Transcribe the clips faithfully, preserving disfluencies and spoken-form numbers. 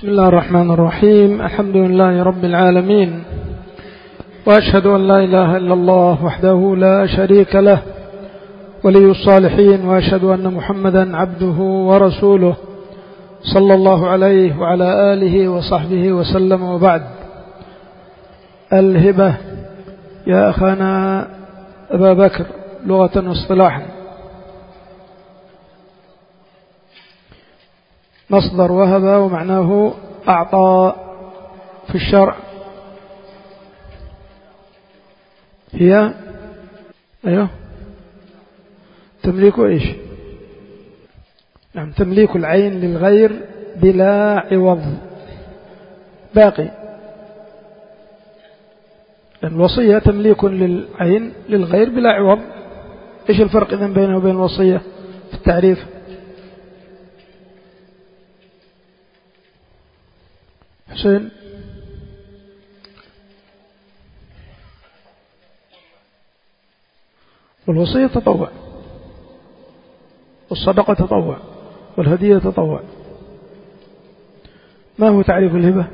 بسم الله الرحمن الرحيم. الحمد لله رب العالمين، وأشهد أن لا إله إلا الله وحده لا شريك له ولي الصالحين، وأشهد أن محمدا عبده ورسوله صلى الله عليه وعلى آله وصحبه وسلم. وبعد، الهبة يا أخانا أبا بكر لغة واصطلاحا مصدر وهب ومعناه أعطى في الشرع. هي أيوه تمليك إيش؟ نعم، تمليك العين للغير بلا عوض. باقي الوصية تمليك للعين للغير بلا عوض. إيش الفرق إذن بينه وبين الوصية في التعريف؟ حسين، والوصية تطوع، والصدقة تطوع، والهدية تطوع. ما هو تعريف الهبة؟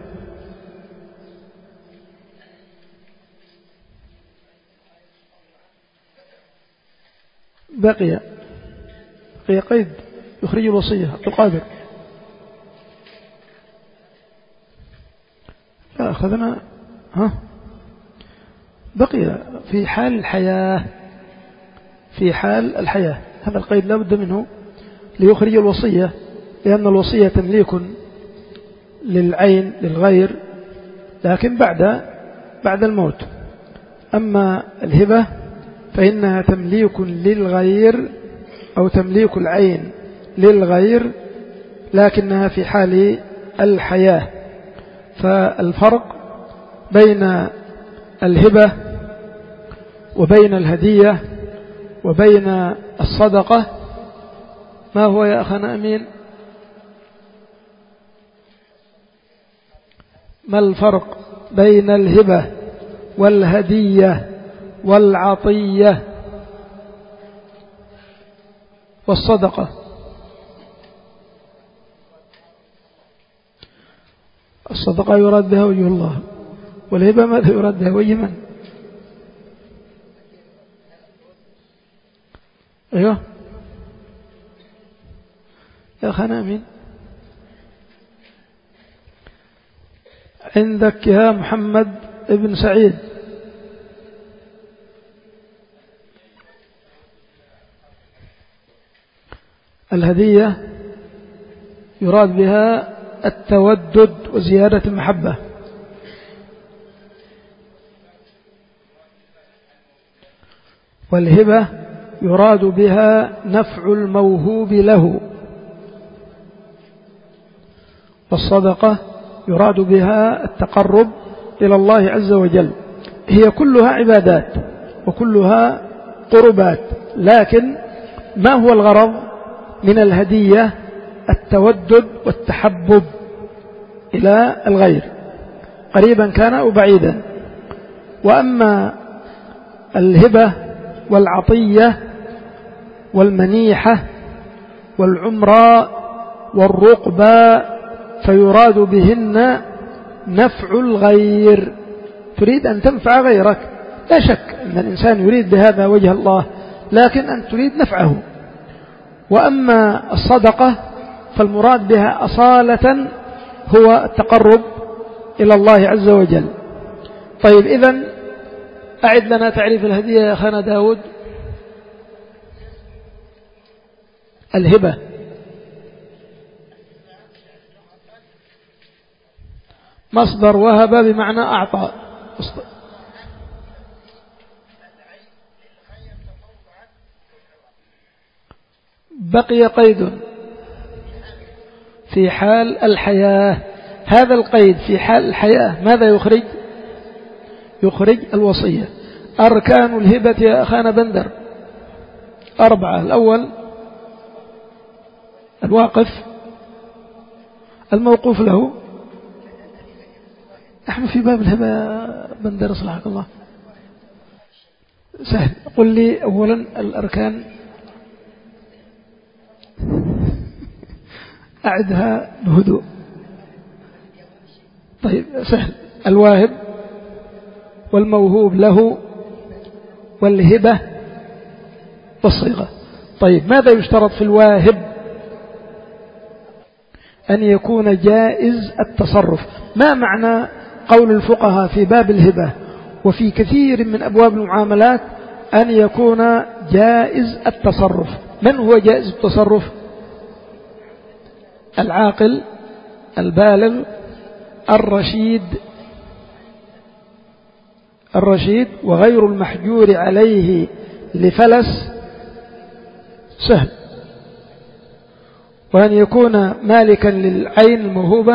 بقي بقي قيد يخرج الوصية. عبد القادر، لا أخذنا ها بقي في حال الحياة. في حال الحياة هذا القيد لا بد منه ليخرج الوصية، لأن الوصية تمليك للعين للغير لكن بعد بعد الموت. أما الهبة فإنها تمليك للغير أو تمليك العين للغير لكنها في حال الحياة. فالفرق بين الهبة وبين الهدية وبين الصدقة ما هو يا أخنا أمين؟ ما الفرق بين الهبة والهدية والعطية والصدقة؟ الصدقة يراد بها وجه الله، والهبة ماذا يراد بها؟ وجه من؟ أيوه يا أخنا أمين. عندك يا محمد ابن سعيد. الهدية يراد بها التودد وزيادة المحبة، والهبة يراد بها نفع الموهوب له، والصدقة يراد بها التقرب إلى الله عز وجل. هي كلها عبادات وكلها قربات، لكن ما هو الغرض من الهدية؟ التودد والتحبب إلى الغير قريبا كان أو بعيدا. وأما الهبة والعطية والمنيحة والعمرة والرقبة فيراد بهن نفع الغير. تريد أن تنفع غيرك، لا شك أن الإنسان يريد بهذا وجه الله، لكن أن تريد نفعه. وأما الصدقة فالمراد بها أصالة هو التقرب إلى الله عز وجل. طيب، إذن أعد لنا تعريف الهدية يا أخانا داود. الهبة مصدر وهب بمعنى أعطى. بقي قيد في حال الحياة. هذا القيد في حال الحياة ماذا يخرج؟ يخرج الوصية. أركان الهبة يا أخانا بندر أربعة. الأول الواقف الموقوف له. نحن في باب الهبة بندر صلحك الله. سهل، قل لي أولا الأركان. أعدها بهدوء. طيب سهل. الواهب والموهوب له والهبة والصيغة. طيب ماذا يشترط في الواهب؟ أن يكون جائز التصرف. ما معنى قول الفقهاء في باب الهبة وفي كثير من أبواب المعاملات أن يكون جائز التصرف؟ من هو جائز التصرف؟ العاقل البالغ الرشيد الرشيد وغير المحجور عليه لفلس سهل، وأن يكون مالكا للعين الموهوبة،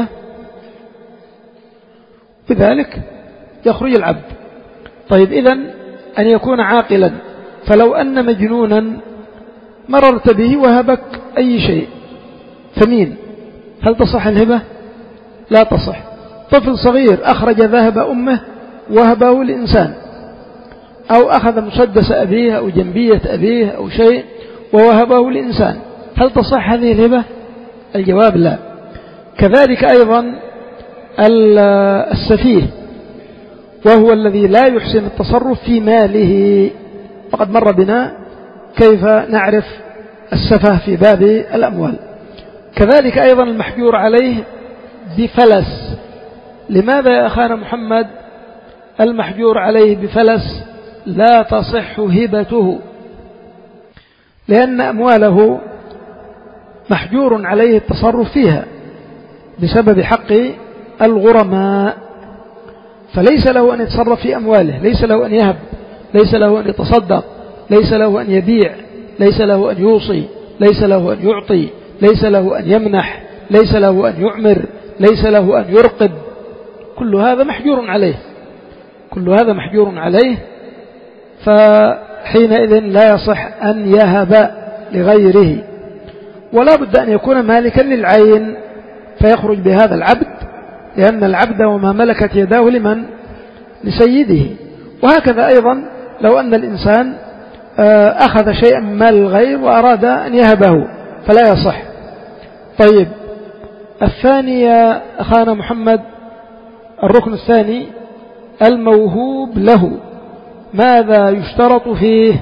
بذلك يخرج العبد. طيب إذن أن يكون عاقلا، فلو أن مجنونا مررت به وهبك أي شيء ثمين، هل تصح الهبة؟ لا تصح. طفل صغير أخرج ذهب أمه وهبه لإنسان، أو أخذ مسدس أبيه أو جنبية أبيه أو شيء ووهبه لإنسان، هل تصح هذه الهبة؟ الجواب لا. كذلك أيضا السفيه، وهو الذي لا يحسن التصرف في ماله، وقد مر بنا كيف نعرف السفه في باب الأموال. كذلك أيضا المحجور عليه بفلس. لماذا يا أخانا محمد المحجور عليه بفلس لا تصح هبته؟ لأن أمواله محجور عليه التصرف فيها بسبب حق الغرماء، فليس له أن يتصرف في أمواله، ليس له أن يهب، ليس له أن يتصدق، ليس له أن يبيع، ليس له أن يوصي، ليس له أن يعطي، ليس له أن يمنح، ليس له أن يعمر، ليس له أن يرقب. كل هذا محجور عليه، كل هذا محجور عليه، فحينئذ لا يصح أن يهب لغيره. ولا بد أن يكون مالكا للعين فيخرج بهذا العبد، لأن العبد وما ملكت يداه لمن؟ لسيده. وهكذا أيضا لو أن الإنسان أخذ شيئا من مال الغير وأراد أن يهبه فلا يصح. طيب الثاني يا أخانا محمد، الركن الثاني الموهوب له، ماذا يشترط فيه؟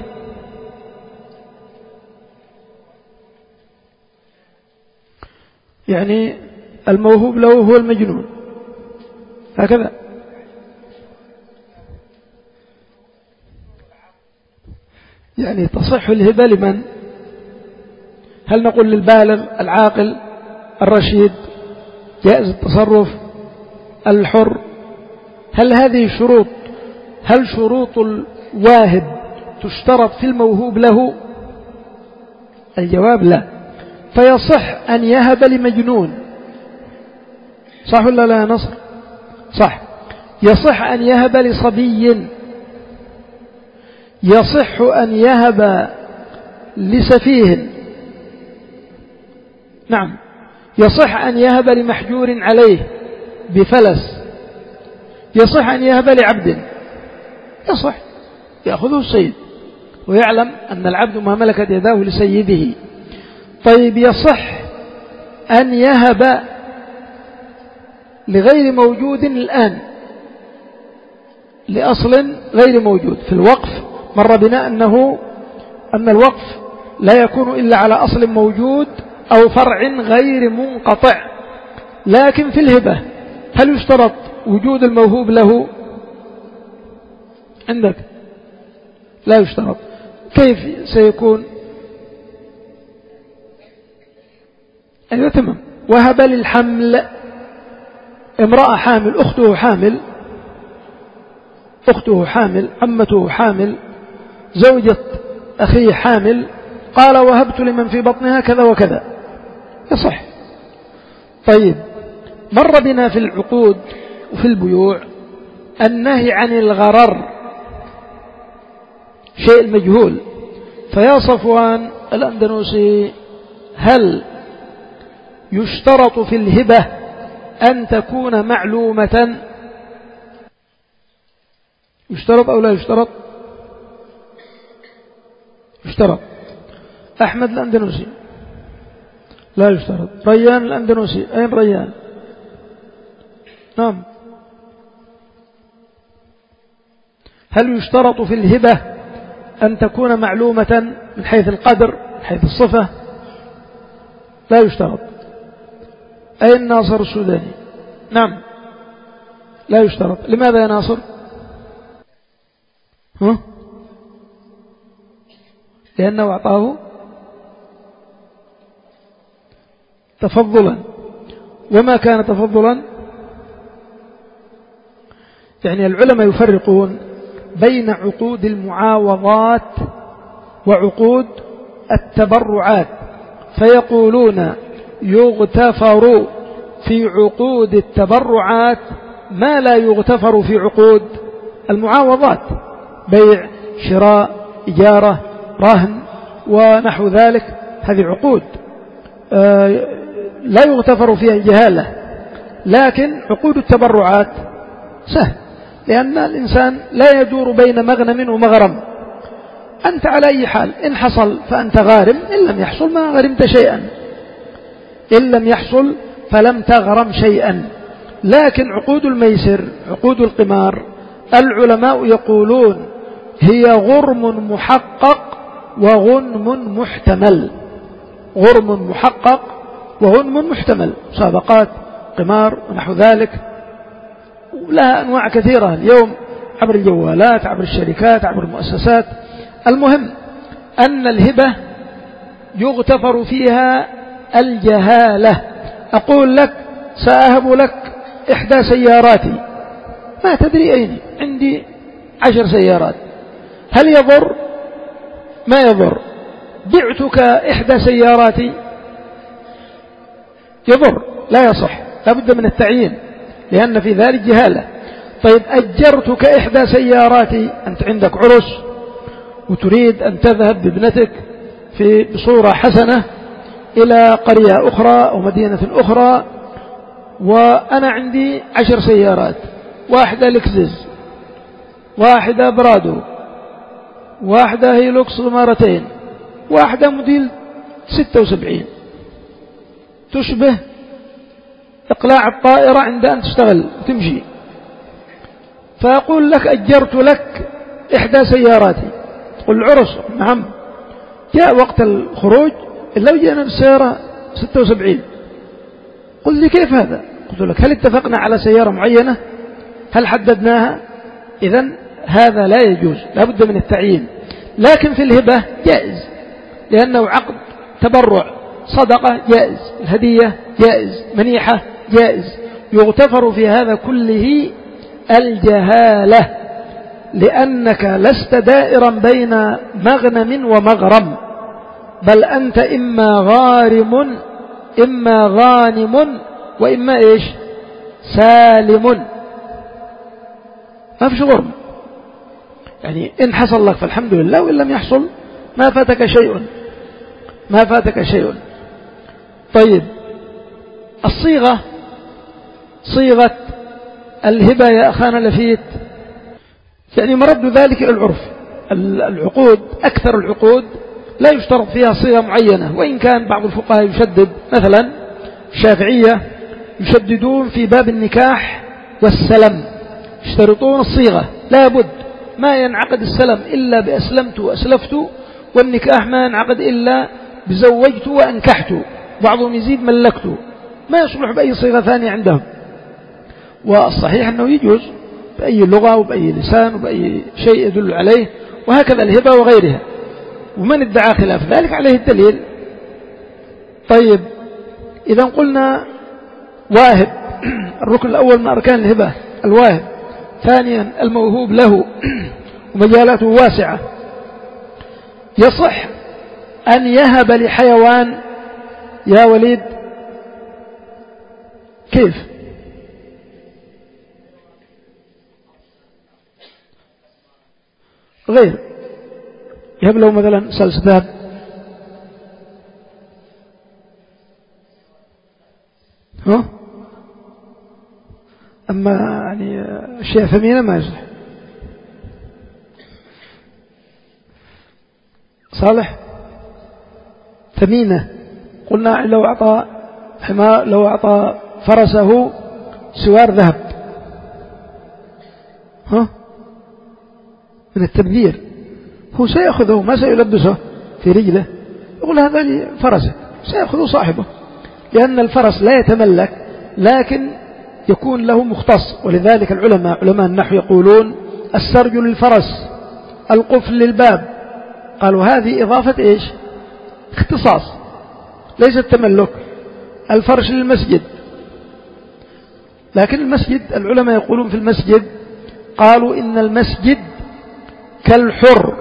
يعني الموهوب له هو المجنون هكذا. يعني تصح الهبة لمن؟ هل نقول للبالغ العاقل الرشيد جائز التصرف الحر؟ هل هذه شروط هل شروط الواهب تشترط في الموهوب له؟ الجواب لا. فيصح أن يهب لمجنون، صح ولا لا يا نصر؟ صح. يصح أن يهب لصبي، يصح أن يهب لسفيه، نعم، يصح أن يهب لمحجور عليه بفلس، يصح أن يهب لعبد، يصح يأخذه السيد ويعلم أن العبد ما ملكت يداه لسيده. طيب يصح أن يهب لغير موجود الآن، لأصل غير موجود. في الوقف مر بنا أنه أن الوقف لا يكون إلا على أصل موجود أو فرع غير منقطع، لكن في الهبة هل يشترط وجود الموهوب له؟ عندك لا يشترط. كيف سيكون؟ أيوة تمام. وهب للحمل، امرأة حامل، أخته حامل، أخته حامل، عمته حامل، زوجة أخيه حامل، قال وهبت لمن في بطنها كذا وكذا، يصح. طيب مر بنا في العقود وفي البيوع النهي عن الغرر، شيء المجهول. فيا صفوان الأندنوسي، هل يشترط في الهبة أن تكون معلومة؟ يشترط أو لا يشترط؟ يشترط. أحمد الأندنوسي لا يشترط. ريان الأندنوسي، أين ريان؟ نعم. هل يشترط في الهبة أن تكون معلومة من حيث القدر من حيث الصفة؟ لا يشترط. أي الناصر السوداني؟ نعم لا يشترط. لماذا يا ناصر؟ ها؟ لأنه أعطاه تفضلا. وما كان تفضلا يعني العلماء يفرقون بين عقود المعاوضات وعقود التبرعات، فيقولون يغتفر في عقود التبرعات ما لا يغتفر في عقود المعاوضات، بيع شراء إجارة رهن ونحو ذلك. هذه عقود لا يغتفر فيها الجهالة. لكن عقود التبرعات سهل، لأن الإنسان لا يدور بين مغنم ومغرم. أنت على أي حال إن حصل فأنت غارم، إن لم يحصل ما غرمت شيئا، إن لم يحصل فلم تغرم شيئا. لكن عقود الميسر عقود القمار العلماء يقولون هي غرم محقق وغنم محتمل. غرم محقق وغنم محتمل، مسابقات قمار ونحو ذلك، لها أنواع كثيرة اليوم عبر الجوالات عبر الشركات عبر المؤسسات. المهم أن الهبة يغتفر فيها الجهالة. أقول لك سأهب لك إحدى سياراتي، ما تدري أين، عندي عشر سيارات، هل يضر؟ ما يضر. بعتك إحدى سياراتي يضر، لا يصح، لا بد من التعيين لأن في ذلك جهالة. طيب أجرتك إحدى سياراتي، أنت عندك عرس وتريد أن تذهب بابنتك في بصورة حسنة إلى قرية أخرى أو مدينة أخرى، وأنا عندي عشر سيارات، واحدة لكزز، واحدة برادو، واحدة هيلوكس مرتين، واحدة موديل ستة وسبعين تشبه إقلاع الطائرة عند أن تشتغل وتمشي. فأقول لك أجرت لك إحدى سياراتي، تقول العرس نعم، جاء وقت الخروج لو جاءنا بالسيارة ستة وسبعين، قل لي كيف هذا؟ قلت لك هل اتفقنا على سيارة معينة؟ هل حددناها؟ إذن هذا لا يجوز، لا بد من التعيين. لكن في الهبة جائز لأنه عقد تبرع، صدقة جائز، الهدية جائز، منيحة جائز، يغتفر في هذا كله الجهالة، لأنك لست دائرا بين مغنم ومغرم، بل أنت إما غارم إما غانم وإما إيش سالم، ما فيش غرم. يعني إن حصل لك فالحمد لله، وإن لم يحصل ما فاتك شيء، ما فاتك شيء. طيب الصيغة، صيغة الهبة يا أخانا لفيت، يعني مرد ذلك العرف. العقود أكثر العقود لا يشترط فيها صيغة معينة، وإن كان بعض الفقهاء يشدد، مثلا الشافعية يشددون في باب النكاح والسلم، يشترطون الصيغة، لا بد ما ينعقد السلم إلا بأسلمت وأسلفت، والنكاح ما ينعقد إلا بزوجت وأنكحت، بعضهم يزيد ملكت، ما يصلح بأي صيغة ثانية عندهم. والصحيح أنه يجوز بأي لغة وبأي لسان وبأي شيء يدل عليه، وهكذا الهبة وغيرها، ومن ادعى خلاف ذلك عليه الدليل. طيب إذا قلنا واهب، الركن الأول من أركان الهبة الواهب، ثانيا الموهوب له ومجالاته واسعة، يصح أن يهب لحيوان يا وليد؟ كيف؟ غير يهب له مثلا سلس ذهب، ها؟ أما يعني أشياء ثمينة ما يصلح. صالح ثمينة، قلنا لو أعطى حمار، لو أعطى فرسه سوار ذهب ها من التبذير، هو سيأخذه ما سيلبسه في رجله، يقول هذا لي فرسك، سيأخذه صاحبه، لأن الفرس لا يتملك لكن يكون له مختص. ولذلك العلماء علماء النحو يقولون السرج للفرس، القفل للباب، قالوا هذه إضافة إيش؟ اختصاص ليس التملك. الفرش للمسجد، لكن المسجد العلماء يقولون في المسجد قالوا إن المسجد كالحر،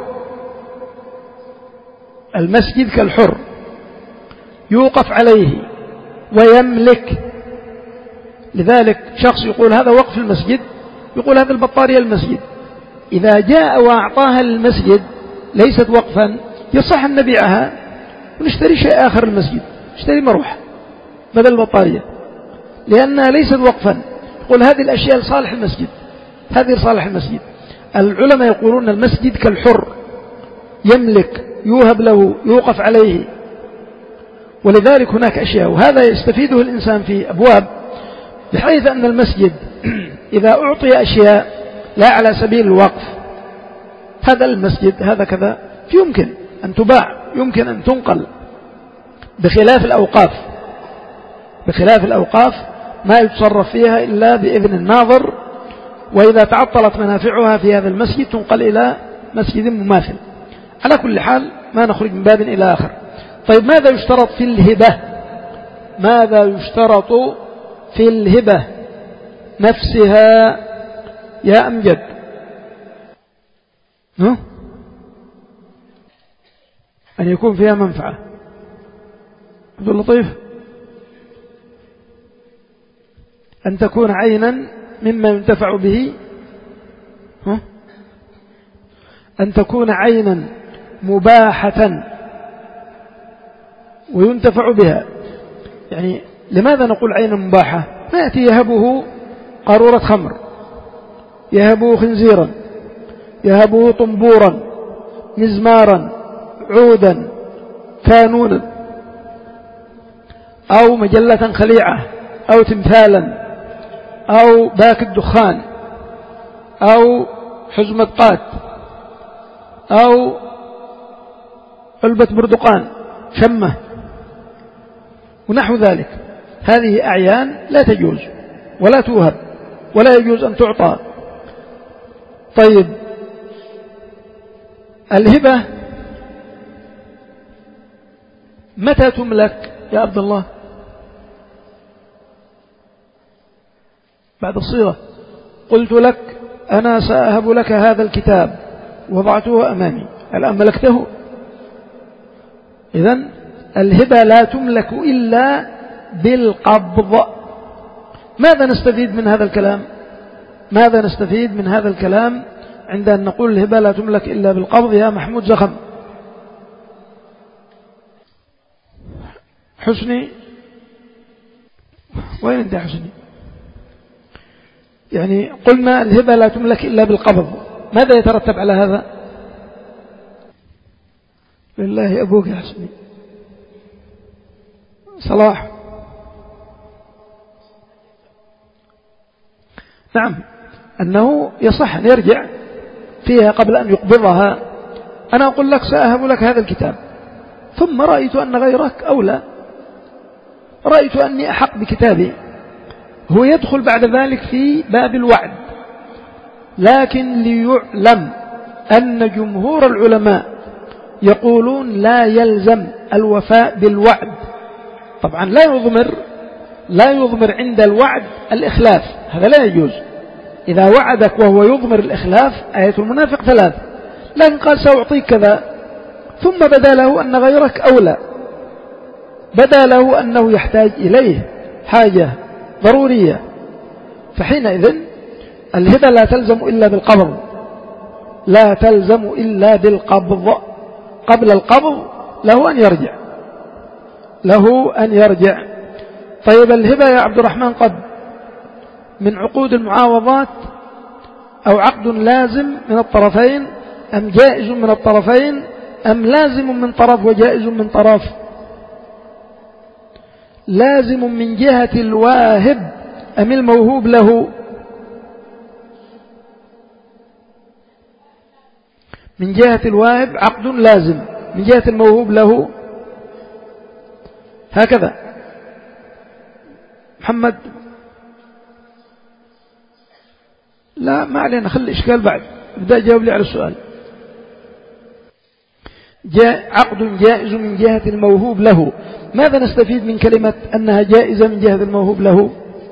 المسجد كالحر يوقف عليه ويملك. لذلك شخص يقول هذا وقف المسجد، يقول هذا البطارية المسجد، إذا جاء وأعطاها للمسجد ليست وقفا يصح أن نبيعها ونشتري شيء آخر المسجد، نشتري مروحة بدل البطارية، لأنها ليست وقفا. يقول هذه الأشياء لصالح المسجد، هذه لصالح المسجد. العلماء يقولون المسجد كالحر يملك، يوهب له، يوقف عليه. ولذلك هناك أشياء، وهذا يستفيده الإنسان في أبواب، بحيث أن المسجد إذا أعطي أشياء لا على سبيل الوقف، هذا المسجد هذا كذا، يمكن أن تباع، يمكن أن تنقل، بخلاف الأوقاف. بخلاف الأوقاف ما يتصرف فيها إلا بإذن الناظر، وإذا تعطلت منافعها في هذا المسجد تنقل إلى مسجد مماثل. على كل حال ما نخرج من باب إلى آخر. طيب ماذا يشترط في الهبة؟ ماذا يشترط في الهبة نفسها يا أمجد؟ أن يكون فيها منفعة. عبد اللطيف، أن تكون عينا مما ينتفع به، ها؟ أن تكون عينا مباحة وينتفع بها. يعني لماذا نقول عينا مباحة؟ ما يأتي يهبه قارورة خمر، يهبه خنزيرا، يهبه طنبورا، مزمارا، عودا، كانونا، أو مجلة خليعة، أو تمثالا، أو باك الدخان، أو حزمة قات، أو علبة بردقان، شمة ونحو ذلك. هذه أعيان لا تجوز ولا توهب ولا يجوز أن تعطى. طيب الهبة متى تملك يا عبد الله؟ بعد الصيغة. قلت لك أنا سأهب لك هذا الكتاب، وضعته أمامي، الآن ملكته. إذن الهبة لا تملك إلا بالقبض. ماذا نستفيد من هذا الكلام؟ ماذا نستفيد من هذا الكلام عند أن نقول الهبة لا تملك إلا بالقبض يا محمود زخم؟ حسني، وين انت حسني؟ يعني قلنا الهبة لا تملك إلا بالقبض، ماذا يترتب على هذا؟ لله أبوك يا حسني. صلاح، نعم، أنه يصح أن يرجع فيها قبل أن يقبضها. أنا أقول لك سأهب لك هذا الكتاب، ثم رأيت أن غيرك أولى، رأيت أني أحق بكتابي، هو يدخل بعد ذلك في باب الوعد. لكن ليعلم أن جمهور العلماء يقولون لا يلزم الوفاء بالوعد. طبعا لا يضمر لا يضمر عند الوعد الإخلاف، هذا لا يجوز. إذا وعدك وهو يضمر الإخلاف، آية المنافق ثلاث، لكن قال سأعطيك كذا، ثم بدا له أن غيرك أولى، بدا له أنه يحتاج إليه حاجة ضرورية، فحينئذ الهبة لا تلزم إلا بالقبض، لا تلزم إلا بالقبض. قبل القبض له أن يرجع، له أن يرجع. طيب الهبة يا عبد الرحمن قد من عقود المعاوضات، أو عقد لازم من الطرفين، أم جائز من الطرفين، أم لازم من طرف وجائز من طرف؟ لازم من جهة الواهب أم الموهوب له؟ من جهة الواهب عقد لازم، من جهة الموهوب له هكذا. محمد لا ما علينا، خلي الإشكال بعد، ابدأ جاوب لي على السؤال. جاء عقد جائز من جهة الموهوب له، ماذا نستفيد من كلمة أنها جائزة من جهة الموهوب له؟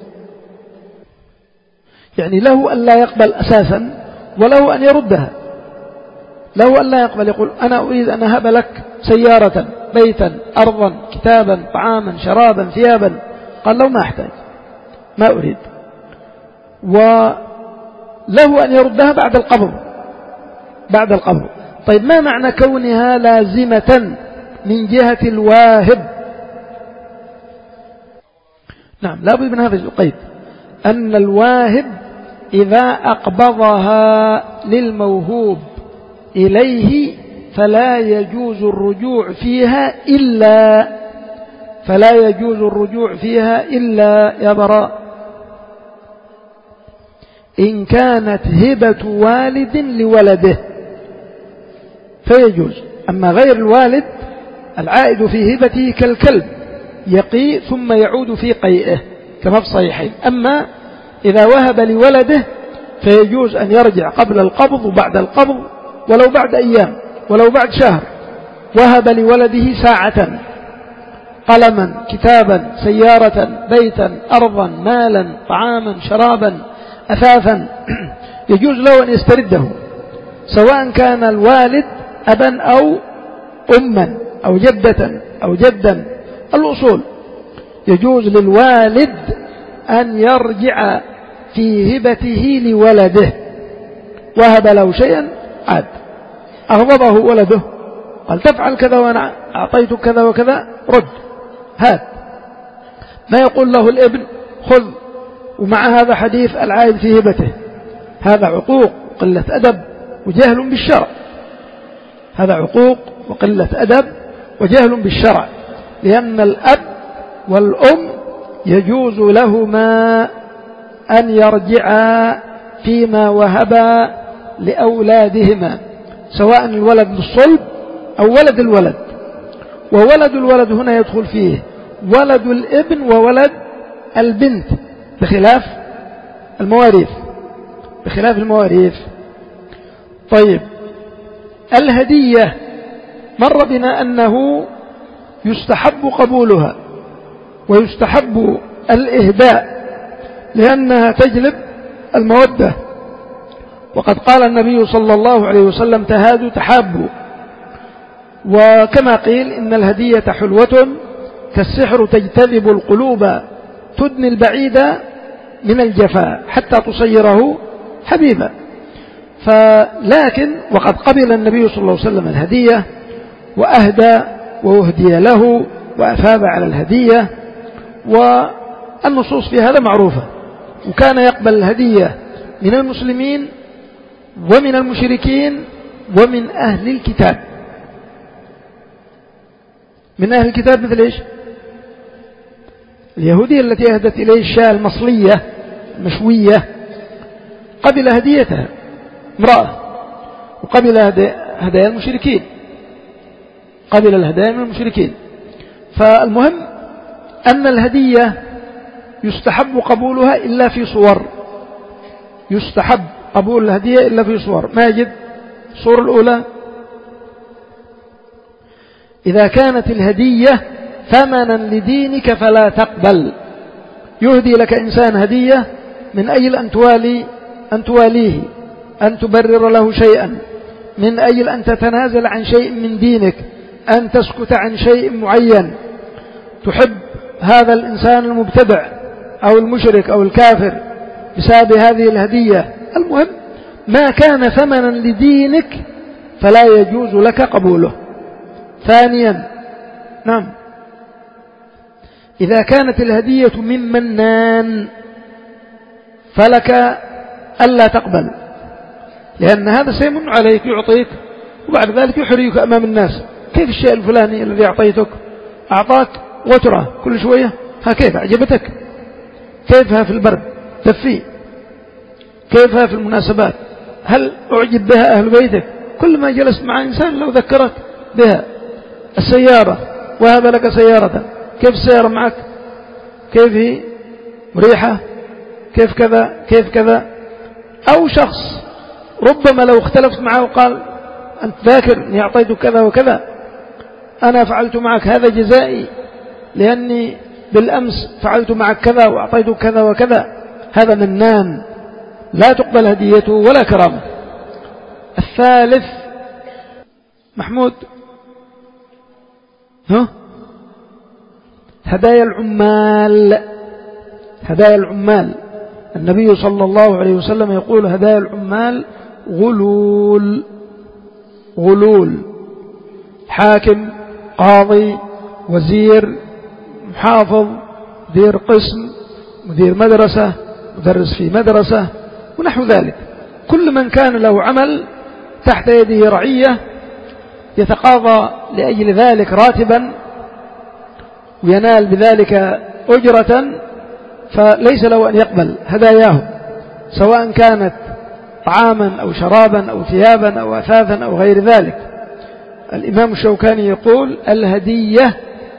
يعني له أن لا يقبل أساسا وله أن يردها. له أن لا يقبل، يقول أنا أريد أن أهب لك سيارة، بيتا، أرضا، كتابا، طعاما، شرابا، ثيابا. قال له ما أحتاج، ما أريد. وله أن يردها بعد القبض، بعد القبض. طيب ما معنى كونها لازمة من جهة الواهب؟ نعم لا بد من هذا القيد، أن الواهب إذا أقبضها للموهوب إليه فلا يجوز الرجوع فيها إلا فلا يجوز الرجوع فيها إلا يا براء إن كانت هبة والد لولده فيجوز. أما غير الوالد العائد في هبته كالكلب يقي ثم يعود في قيئه كما في الصحيحين. أما إذا وهب لولده فيجوز أن يرجع قبل القبض وبعد القبض، ولو بعد أيام ولو بعد شهر. وهب لولده ساعة، قلما، كتابا، سيارة، بيتا، أرضا، مالا، طعاما، شرابا، أثاثا، يجوز له أن يسترده، سواء كان الوالد أبا أو أما أو جدة أو جدا. الأصول يجوز للوالد أن يرجع في هبته لولده. وهب له شيئا عاد، أغضبه ولده قال تفعل كذا وأنا أعطيتك كذا وكذا، رد هات. ما يقول له الابن خذ، ومع هذا حديث العائد في هبته. هذا عقوق وقلة أدب وجهل بالشرع، هذا عقوق وقلة أدب وجهل بالشرع، لأن الأب والأم يجوز لهما أن يرجعا فيما وهبا لأولادهما، سواء الولد بالصلب أو ولد الولد. وولد الولد هنا يدخل فيه ولد الابن وولد البنت بخلاف المواريث، بخلاف المواريث. طيب الهدية مر بنا أنه يستحب قبولها ويستحب الإهداء لأنها تجلب المودة، وقد قال النبي صلى الله عليه وسلم تهادوا تحابوا. وكما قيل إن الهدية حلوة كالسحر تجتذب القلوب تدني البعيد من الجفاء حتى تصيره حبيبا. فلكن وقد قبل النبي صلى الله عليه وسلم الهدية وأهدى وأهدي له وأثاب على الهدية، والنصوص في هذا معروفة. وكان يقبل الهدية من المسلمين ومن المشركين ومن أهل الكتاب. من أهل الكتاب مثل إيش؟ اليهودية التي أهدت إليه الشاة المصلية مشوية قبل هديتها امرأة، وقبل هدايا المشركين، قبل الهدايا من المشركين. فالمهم أن الهدية يستحب قبولها إلا في صور، يستحب قبول الهدية إلا في صور. ما يجد الصورة الأولى إذا كانت الهدية ثمنا لدينك فلا تقبل. يهدي لك إنسان هدية من أجل أن توالي أن تواليه، أن تبرر له شيئا، من أجل أن تتنازل عن شيء من دينك، أن تسكت عن شيء معين، تحب هذا الإنسان المبتدع أو المشرك أو الكافر بسبب هذه الهدية. المهم ما كان ثمنا لدينك فلا يجوز لك قبوله. ثانيا نعم إذا كانت الهدية من منان فلك ألا تقبل، لأن هذا سيمن عليك يعطيك وبعد ذلك يحريك أمام الناس. كيف الشيء الفلاني الذي أعطيتك أعطاك وترى كل شوية، ها كيف أعجبتك، كيفها في البرد تفي، كيفها في المناسبات، هل أعجب بها أهل بيتك، كل ما جلست مع إنسان لو ذكرت بها. السيارة، وهب لك سيارة، كيف السيارة معك؟ كيف هي؟ مريحة؟ كيف كذا كيف كذا. أو شخص ربما لو اختلفت معه وقال أنت ذاكر أني أعطيتك كذا وكذا، أنا فعلت معك هذا جزائي لأني بالأمس فعلت معك كذا وأعطيتك كذا وكذا، هذا منان لا تقبل هديته ولا كرامة. الثالث محمود، ها؟ هدايا العمال. هدايا العمال النبي صلى الله عليه وسلم يقول هدايا العمال غلول. غلول. حاكم، قاضي، وزير، محافظ، مدير قسم، مدير مدرسة، مدرس في مدرسة ونحو ذلك، كل من كان له عمل تحت يده رعية يتقاضى لأجل ذلك راتبا وينال بذلك أجرة، فليس له أن يقبل هداياه سواء كانت طعاما أو شرابا أو ثيابا أو أثاثا أو غير ذلك. الإمام الشوكاني يقول الهدية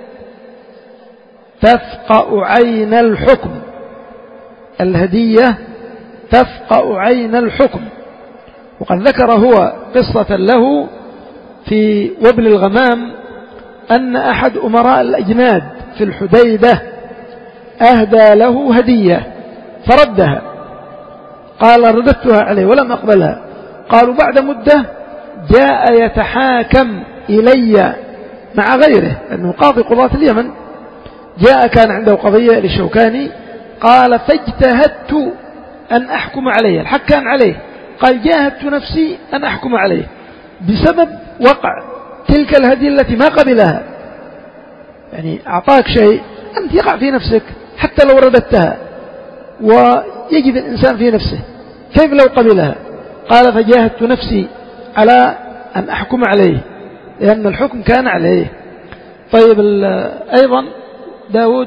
تفقأ عين الحكم. الهدية تفقأ عين الحكم. وقد ذكر هو قصة له في وبل الغمام أن أحد أمراء الأجناد في الحديدة أهدى له هدية فردها، قال رددتها عليه ولم أقبلها. قالوا بعد مدة جاء يتحاكم إلي مع غيره لأنه قاضي قضاة اليمن، جاء كان عنده قضية للشوكاني، قال فاجتهدت أن أحكم عليه، الحق كان عليه، قال جاهدت نفسي أن أحكم عليه بسبب وقع تلك الهدية التي ما قبلها. يعني أعطاك شيء أنت يقع في نفسك حتى لو رددتها، ويجد الإنسان في نفسه كيف لو قبلها. قال فجاهدت نفسي على أن أحكم عليه لأن الحكم كان عليه. طيب أيضا داود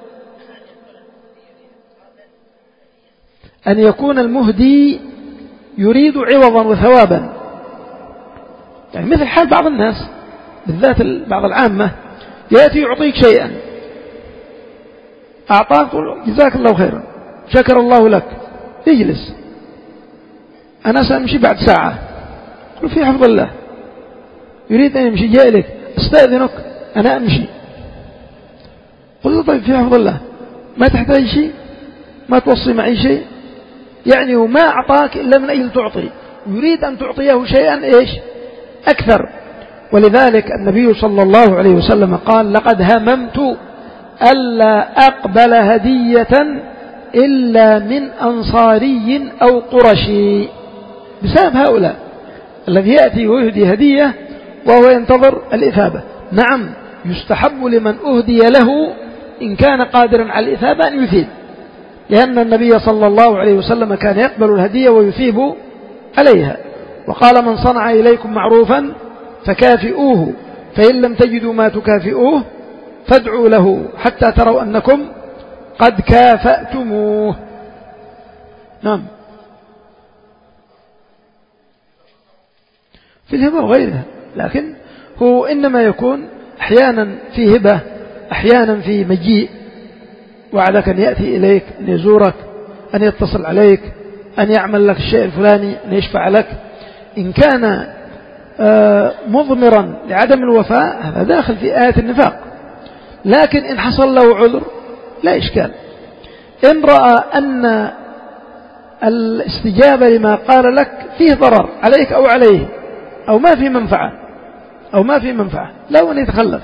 أن يكون المهدي يريد عوضا وثوابا، يعني مثل حال بعض الناس بالذات بعض العامة يأتي يعطيك شيئا، أعطاك جزاك الله خيرا شكر الله لك، اجلس أنا سأمشي بعد ساعة، قل في حفظ الله، يريد أن يمشي جاء لك استأذنك أنا أمشي، قل طيب في حفظ الله ما تحتاج شيء، ما توصي معي شيء، يعني ما أعطاك إلا من أجل تعطي، يريد أن تعطيه شيئا إيش أكثر. ولذلك النبي صلى الله عليه وسلم قال لقد هممت ألا أقبل هدية إلا من أنصاري أو قرشي، بسبب هؤلاء الذي يأتي ويهدي هدية وهو ينتظر الإثابة. نعم يستحب لمن أهدي له إن كان قادرا على الإثابة أن يثيب، لأن النبي صلى الله عليه وسلم كان يقبل الهدية ويثيب عليها، وقال من صنع إليكم معروفا فكافئوه فإن لم تجدوا ما تكافئوه فادعوا له حتى تروا أنكم قد كافأتموه. نعم في الهبة وغيرها، لكن هو إنما يكون أحيانا في هبة، أحيانا في مجيء، وعدك أن يأتي إليك، أن يزورك، أن يتصل عليك، أن يعمل لك الشيء الفلاني، أن يشفع لك. إن كان مضمرا لعدم الوفاء هذا داخل في آية النفاق، لكن إن حصل له عذر لا إشكال. إن رأى أن الاستجابة لما قال لك فيه ضرر عليك أو عليه أو ما في منفعة أو ما في منفعة لا أن يتخلف.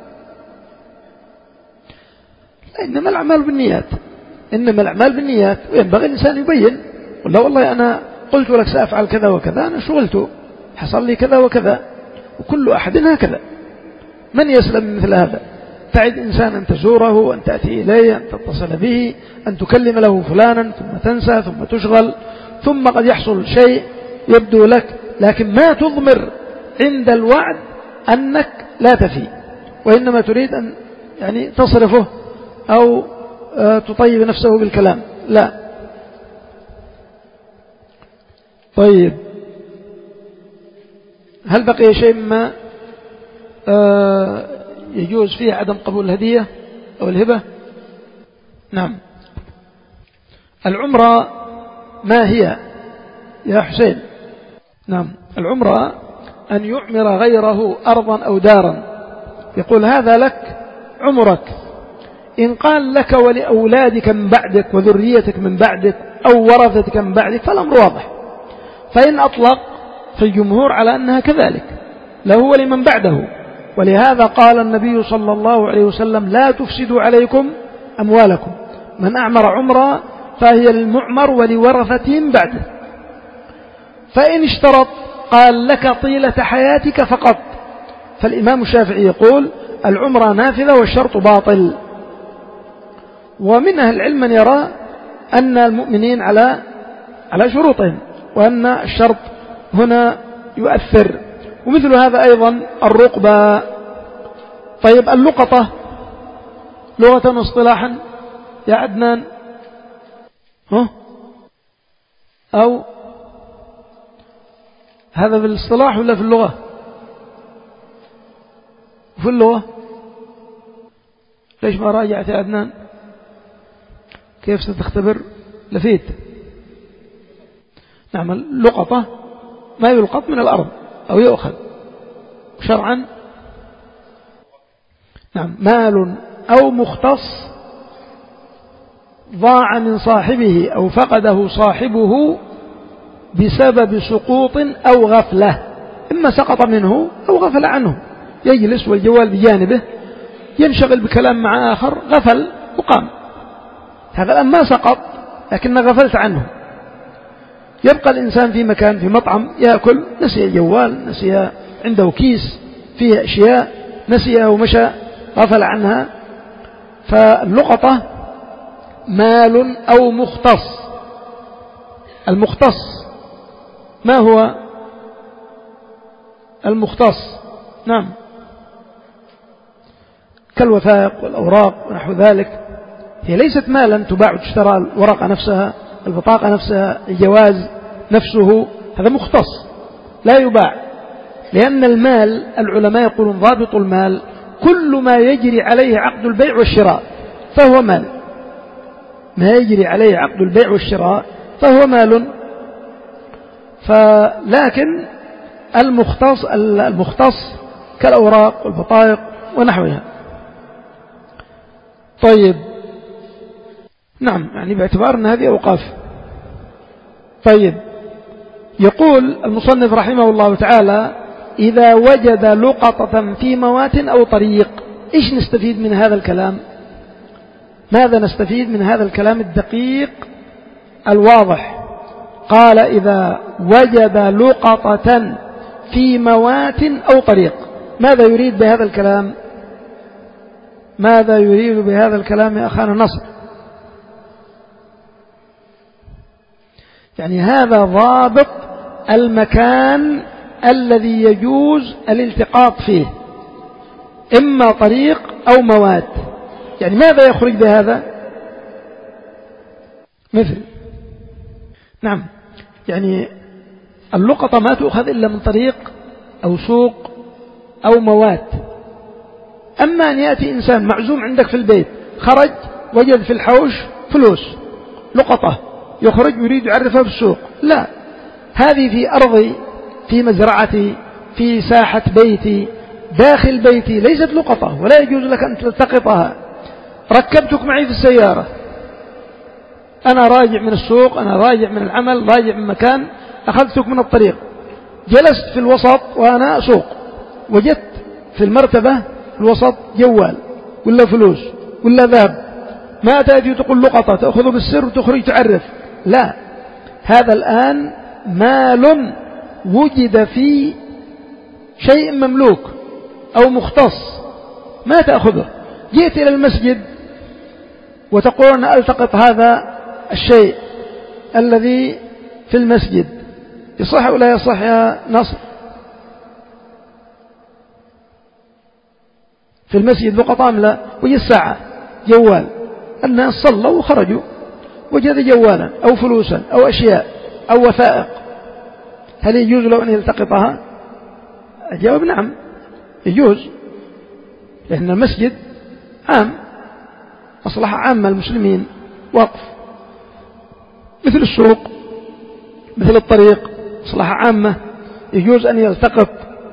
إنما الأعمال بالنيات، إنما الأعمال بالنيات، وينبغي الإنسان يبين والله والله أنا قلت لك سأفعل كذا وكذا، أنا شغلت حصل لي كذا وكذا، وكل أحد هكذا. من يسلم من مثل هذا؟ تعد إنسان أن تزوره، أن تأتي إليه، أن تتصل به، أن تكلم له فلانا ثم تنسى ثم تشغل، ثم قد يحصل شيء يبدو لك، لكن ما تضمر عند الوعد أنك لا تفي، وإنما تريد أن يعني تصرفه أو تطيب نفسه بالكلام، لا. طيب هل بقي شيء مما آه يجوز فيه عدم قبول الهدية أو الهبة؟ نعم. العمرة ما هي يا حسين؟ نعم، العمرة أن يعمر غيره أرضا أو دارا، يقول هذا لك عمرك، إن قال لك ولأولادك من بعدك وذريتك من بعدك أو ورثتك من بعدك فالأمر واضح. فإن أطلق فالجمهور على أنها كذلك له ولمن بعده، ولهذا قال النبي صلى الله عليه وسلم لا تفسدوا عليكم أموالكم، من أعمر عمرا فهي للمعمر ولورثتهم بعده. فإن اشترط قال لك طيلة حياتك فقط، فالإمام الشافعي يقول العمرة نافذة والشرط باطل. ومن أهل العلم من يرى أن المؤمنين على على شروطهم وأن الشرط هنا يؤثر، ومثل هذا أيضا الرقبة. طيب اللقطة لغة واصطلاحا يا عدنان؟ ها؟ أو هذا في الاصطلاح ولا في اللغة؟ في اللغة. ليش ما راجعت يا عدنان؟ كيف ستختبر؟ لفيت. نعم، اللقطة ما يلقط من الأرض أو يؤخذ شرعا. نعم، مال أو مختص ضاع من صاحبه أو فقده صاحبه بسبب سقوط أو غفلة، إما سقط منه أو غفل عنه، يجلس والجوال بجانبه ينشغل بكلام مع آخر غفل وقام، هذا الآن ما سقط لكن غفلت عنه. يبقى الإنسان في مكان في مطعم يأكل، نسي الجوال، نسي عنده كيس فيه أشياء نسيها ومشى غفل عنها. فاللقطة مال أو مختص. المختص ما هو المختص؟ نعم، كالوثائق والأوراق ونحو ذلك، هي ليست مالا تباع وتشترى، الورقة نفسها، البطاقة نفسها، الجواز نفسه، هذا مختص لا يباع. لأن المال العلماء يقولون ضابط المال كل ما يجري عليه عقد البيع والشراء فهو مال، ما يجري عليه عقد البيع والشراء فهو مال. فلكن المختص المختص كالأوراق والبطائق ونحوها. طيب، نعم، يعني باعتبار أن هذه أوقاف. طيب، يقول المصنف رحمه الله تعالى إذا وجد لقطة في موات أو طريق. إيش نستفيد من هذا الكلام؟ ماذا نستفيد من هذا الكلام الدقيق الواضح؟ قال إذا وجد لقطة في موات أو طريق. ماذا يريد بهذا الكلام؟ ماذا يريد بهذا الكلام يا أخانا نصر؟ يعني هذا ضابط المكان الذي يجوز الالتقاط فيه، إما طريق أو موات. يعني ماذا يخرج بهذا؟ مثل، نعم، يعني اللقطة ما تؤخذ إلا من طريق أو سوق أو موات. أما أن يأتي إنسان معزوم عندك في البيت، خرج وجد في الحوش فلوس، لقطة، يخرج يريد يعرفها في السوق، لا، هذه في أرضي، في مزرعتي، في ساحة بيتي، داخل بيتي، ليست لقطة ولا يجوز لك أن تلتقطها. ركبتك معي في السيارة، أنا راجع من السوق، أنا راجع من العمل، راجع من مكان، أخذتك من الطريق، جلست في الوسط وأنا أسوق، وجدت في المرتبة في الوسط جوال ولا فلوس ولا ذهب، ما تأتي تقول لقطة تأخذه بالسر وتخرج تعرف، لا، هذا الآن مال وجد في شيء مملوك أو مختص، ما تأخذه. جئت إلى المسجد وتقول أنا ألتقط هذا الشيء الذي في المسجد، يصح ولا يصح يا نصر؟ في المسجد لقطة أم لا؟ وجد ساعة، جوال، الناس صلوا وخرجوا، وجد جوالا أو فلوسا أو أشياء أو وثائق، هل يجوز له أن يلتقطها؟ الجواب نعم يجوز، لأن المسجد عام، مصلحة عامة المسلمين، وقف، مثل السوق مثل الطريق، مصلحة عامة، يجوز أن يلتقط،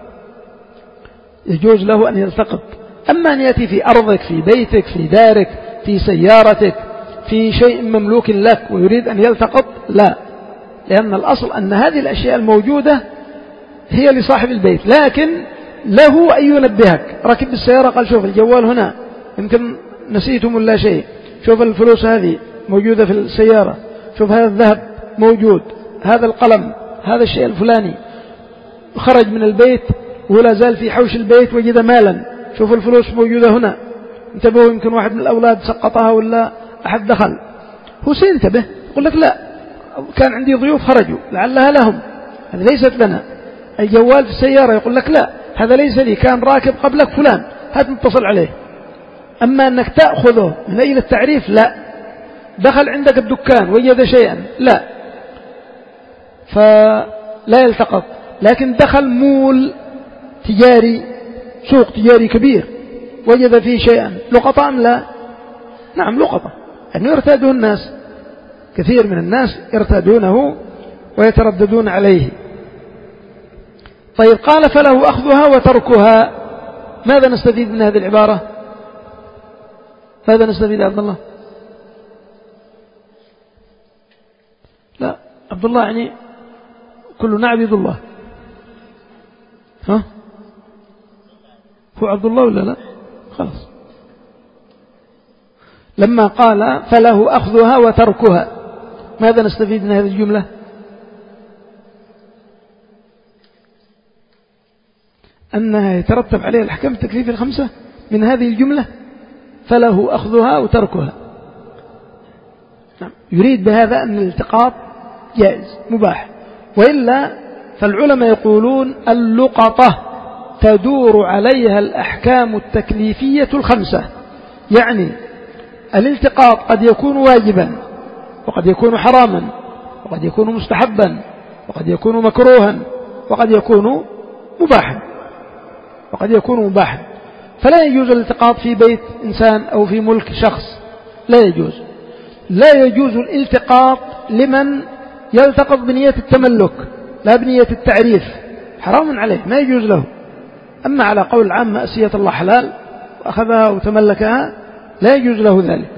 يجوز له أن يلتقط. أما أن يأتي في أرضك، في بيتك، في دارك، في سيارتك، في شيء مملوك لك ويريد أن يلتقط، لا، لأن الأصل أن هذه الأشياء الموجودة هي لصاحب البيت، لكن له أن ينبهك. ركب السيارة قال شوف الجوال هنا، يمكن نسيتم ولا شيء، شوف الفلوس هذه موجودة في السيارة، شوف هذا الذهب موجود، هذا القلم، هذا الشيء الفلاني. خرج من البيت ولا زال في حوش البيت وجد مالا، شوف الفلوس موجودة هنا، انتبهوا يمكن واحد من الأولاد سقطها ولا أحد دخل. هو سينتبه، يقول لك لا، كان عندي ضيوف خرجوا لعلها لهم، هذه ليست لنا. الجوال في السيارة يقول لك لا، هذا ليس لي، كان راكب قبلك فلان، هات نتصل عليه. أما أنك تأخذه من أجل التعريف لا. دخل عندك الدكان وجد شيئا، لا، فلا يلتقط. لكن دخل مول تجاري، سوق تجاري كبير، وجد فيه شيئا، لقطة أم لا؟ نعم لقطة، أنه يرتاده الناس، كثير من الناس يرتادونه ويترددون عليه. طيب قال فله أخذها وتركها، ماذا نستفيد من هذه العبارة؟ ماذا نستفيد يا عبد الله؟ لا، عبد الله يعني كلنا عبيد الله. ها؟ هو عبد الله ولا لا؟ خلاص. لما قال فله أخذها وتركها، ماذا نستفيد من هذه الجملة؟ أنها يترتب عليها الأحكام التكليفية الخمسة من هذه الجملة، فله أخذها وتركها. يريد بهذا أن الالتقاط جائز مباح، وإلا فالعلماء يقولون اللقطة تدور عليها الأحكام التكليفية الخمسة. يعني الالتقاط قد يكون واجبا، وقد يكون حراما، وقد يكون مستحبا، وقد يكون مكروها، وقد يكون مباحا، وقد يكون مباحا. فلا يجوز الالتقاط في بيت إنسان أو في ملك شخص، لا يجوز. لا يجوز الالتقاط لمن يلتقط بنية التملك لا بنية التعريف، حرام عليه، ما يجوز له. أما على قول العامة أسية الله حلال وأخذها وتملكها، لا يجوز له ذلك.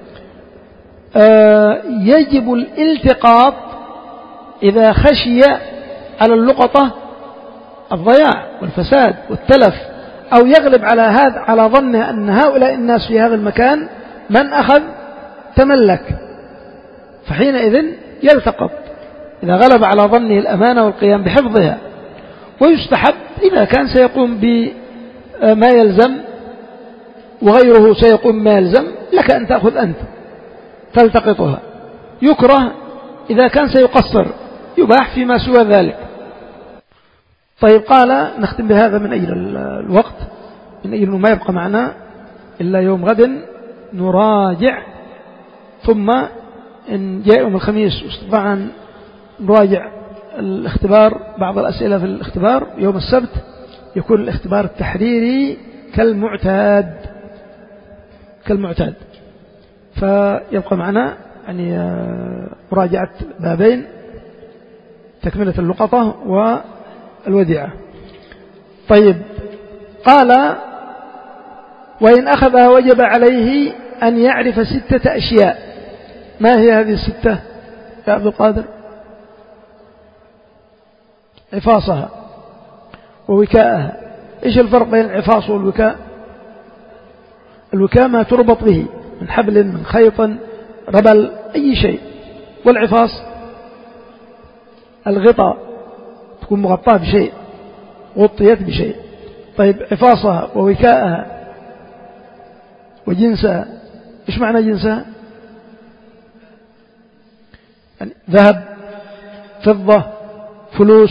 آه يجب الالتقاط إذا خشي على اللقطة الضياع والفساد والتلف، أو يغلب على هذا على ظنه أن هؤلاء الناس في هذا المكان من أخذ تملك، فحينئذ يلتقط إذا غلب على ظنه الأمانة والقيام بحفظها. ويستحب إذا كان سيقوم بما يلزم وغيره سيقوم بما يلزم، لك أن تأخذ أنت تلتقطها. يكره إذا كان سيقصر، يباح فيما سوى ذلك. طيب قال نختم بهذا من أجل الوقت، من أجل ما يبقى معنا إلا يوم غد نراجع، ثم إن جاء يوم الخميس واستطعنا نراجع الاختبار، بعض الأسئلة في الاختبار. يوم السبت يكون الاختبار التحريري كالمعتاد كالمعتاد فيبقى معنا يعني مراجعة بابين، تكملة اللقطة والوديعة. طيب قال وإن أخذها وجب عليه أن يعرف ستة أشياء. ما هي هذه الستة يا عبد القادر؟ عفاصها ووكاءها. إيش الفرق بين العفاص والوكاء؟ الوكاء ما تربط به من حبل، من خيط، ربل، أي شيء. والعفاص الغطاء، تكون مغطاة بشيء، غطيت بشيء. طيب عفاصها ووكاءها وجنسها، إيش معنى جنسها؟ يعني ذهب، فضة، فلوس،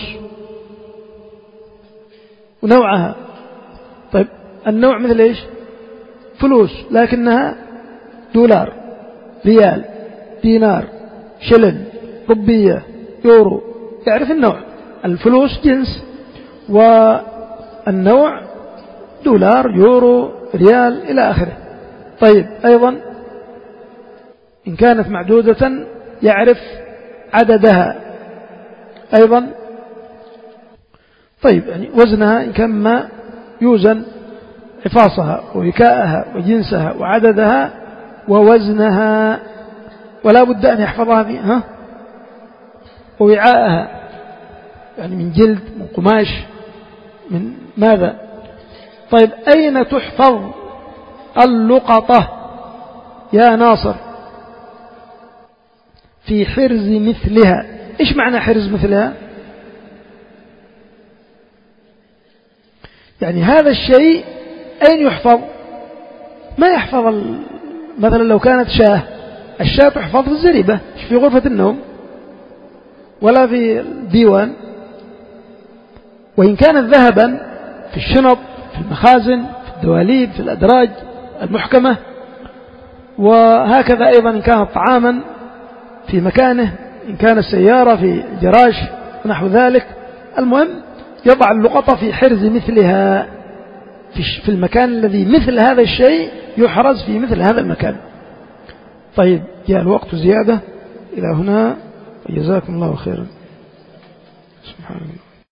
ونوعها. طيب النوع مثل إيش؟ فلوس لكنها دولار، ريال، دينار، شلن، ربية، يورو. يعرف النوع. الفلوس جنس، النوع دولار، يورو، ريال إلى آخره. طيب أيضا إن كانت معدودة يعرف عددها أيضا. طيب يعني وزنها إن كان ما يوزن حفاظها ووكاءها وجنسها وعددها ووزنها، ولا بد أن يحفظها فيها، ووعاءها يعني من جلد، من قماش، من ماذا. طيب أين تحفظ اللقطة يا ناصر؟ في حرز مثلها. إيش معنى حرز مثلها؟ يعني هذا الشيء أين يحفظ؟ ما يحفظ ال... مثلا لو كانت شاة، الشاة تحفظ في الزريبة، مش في غرفة النوم ولا في الديوان. وإن كانت ذهبا في الشنط، في المخازن، في الدواليب، في الأدراج المحكمة. وهكذا أيضا إن كانت طعاما في مكانه، إن كانت سيارة في جراج ونحو ذلك. المهم يضع اللقطة في حرز مثلها، في المكان الذي مثل هذا الشيء يحرز في مثل هذا المكان. طيب جاء الوقت زيادة إلى هنا، وجزاكم الله خيرا. سبحان الله.